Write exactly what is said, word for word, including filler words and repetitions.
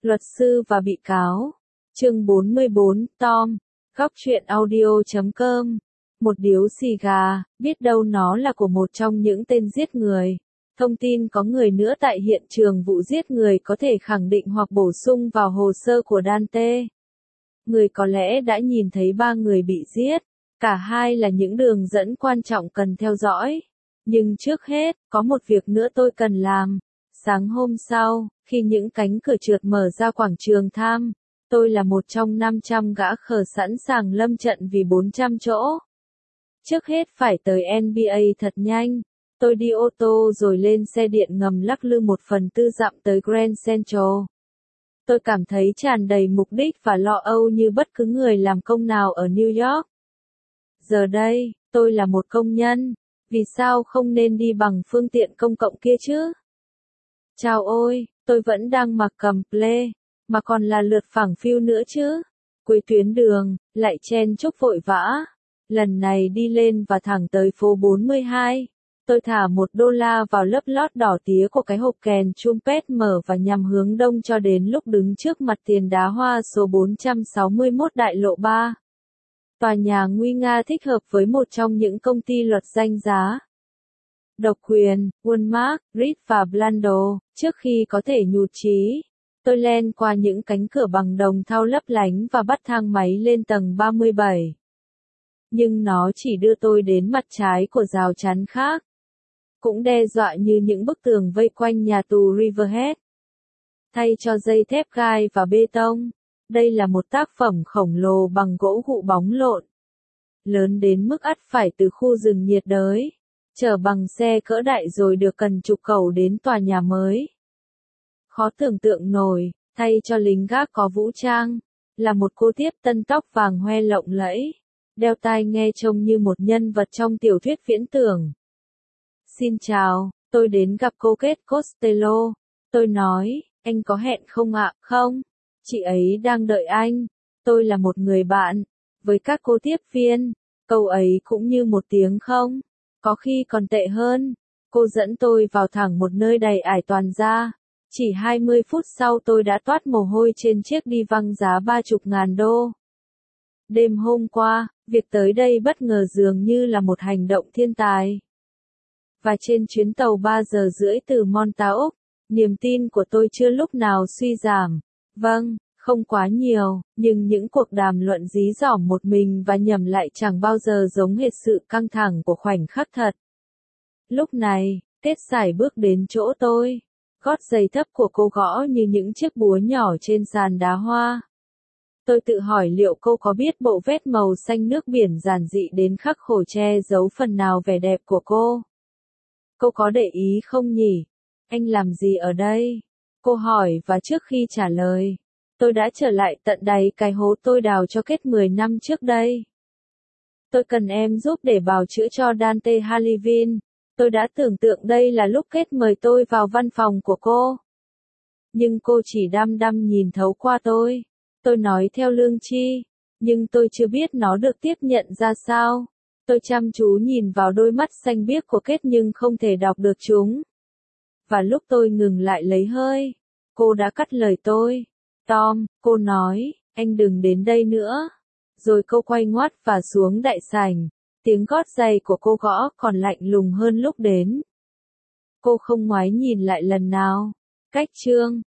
Luật sư và bị cáo. Chương bốn mươi bốn, Tom. Góc truyện audio chấm com. Một điếu xì gà, biết đâu nó là của một trong những tên giết người. Thông tin có người nữa tại hiện trường vụ giết người có thể khẳng định hoặc bổ sung vào hồ sơ của Dante. Người có lẽ đã nhìn thấy ba người bị giết. Cả hai là những đường dẫn quan trọng cần theo dõi. Nhưng trước hết, có một việc nữa tôi cần làm. Sáng hôm sau, khi những cánh cửa trượt mở ra quảng trường Tham, tôi là một trong năm trăm gã khờ sẵn sàng lâm trận vì bốn trăm chỗ. Trước hết phải tới en bê a thật nhanh. Tôi đi ô tô rồi lên xe điện ngầm lắc lư một phần tư dặm tới Grand Central. Tôi cảm thấy tràn đầy mục đích và lo âu như bất cứ người làm công nào ở New York. Giờ đây, tôi là một công nhân. Vì sao không nên đi bằng phương tiện công cộng kia chứ? Chào ôi, tôi vẫn đang mặc cầm ple, mà còn là lượt phẳng phiu nữa chứ. Cuối tuyến đường, lại chen chúc vội vã. Lần này đi lên và thẳng tới phố bốn mươi hai. Tôi thả một đô la vào lớp lót đỏ tía của cái hộp kèn trumpet mở và nhằm hướng đông cho đến lúc đứng trước mặt tiền đá hoa số bốn trăm sáu mươi mốt Đại lộ ba. Tòa nhà nguy nga thích hợp với một trong những công ty luật danh giá. Độc quyền, Walmart, Reed và Blando, trước khi có thể nhụt chí. Tôi len qua những cánh cửa bằng đồng thau lấp lánh và bắt thang máy lên tầng ba mươi bảy. Nhưng nó chỉ đưa tôi đến mặt trái của rào chắn khác. Cũng đe dọa như những bức tường vây quanh nhà tù Riverhead. Thay cho dây thép gai và bê tông, đây là một tác phẩm khổng lồ bằng gỗ gụ bóng lộn. Lớn đến mức ắt phải từ khu rừng nhiệt đới, chở bằng xe cỡ đại rồi được cần trục cầu đến tòa nhà mới. Khó tưởng tượng nổi, thay cho lính gác có vũ trang, là một cô tiếp tân tóc vàng hoe lộng lẫy, đeo tai nghe trông như một nhân vật trong tiểu thuyết viễn tưởng. Xin chào, tôi đến gặp cô Kate Costello. Tôi nói, anh có hẹn không ạ? Không, chị ấy đang đợi anh. Tôi là một người bạn. Với các cô tiếp viên, câu ấy cũng như một tiếng không. Có khi còn tệ hơn. Cô dẫn tôi vào thẳng một nơi đầy ải toàn gia. Chỉ hai mươi phút sau tôi đã toát mồ hôi trên chiếc đi văng giá ba chục ngàn đô. Đêm hôm qua, việc tới đây bất ngờ dường như là một hành động thiên tài. Và trên chuyến tàu ba giờ rưỡi từ Montauk, niềm tin của tôi chưa lúc nào suy giảm. Vâng, không quá nhiều, nhưng những cuộc đàm luận dí dỏm một mình và nhầm lại chẳng bao giờ giống hệt sự căng thẳng của khoảnh khắc thật. Lúc này, Kết Sải bước đến chỗ tôi. Gót giày thấp của cô gõ như những chiếc búa nhỏ trên sàn đá hoa. Tôi tự hỏi liệu cô có biết bộ vest màu xanh nước biển giản dị đến khắc khổ che giấu phần nào vẻ đẹp của cô. Cô có để ý không nhỉ? Anh làm gì ở đây? Cô hỏi và trước khi trả lời, tôi đã trở lại tận đáy cái hố tôi đào cho Kết mười năm trước đây. Tôi cần em giúp để bào chữa cho Dante Halivin. Tôi đã tưởng tượng đây là lúc Kết mời tôi vào văn phòng của cô. Nhưng cô chỉ đăm đăm nhìn thấu qua tôi. Tôi nói theo lương tri, nhưng tôi chưa biết nó được tiếp nhận ra sao. Tôi chăm chú nhìn vào đôi mắt xanh biếc của Kết nhưng không thể đọc được chúng. Và lúc tôi ngừng lại lấy hơi, cô đã cắt lời tôi. Tom, cô nói, anh đừng đến đây nữa. Rồi cô quay ngoắt và xuống đại sảnh. Tiếng gót giày của cô gõ còn lạnh lùng hơn lúc đến. Cô không ngoái nhìn lại lần nào. Cách chương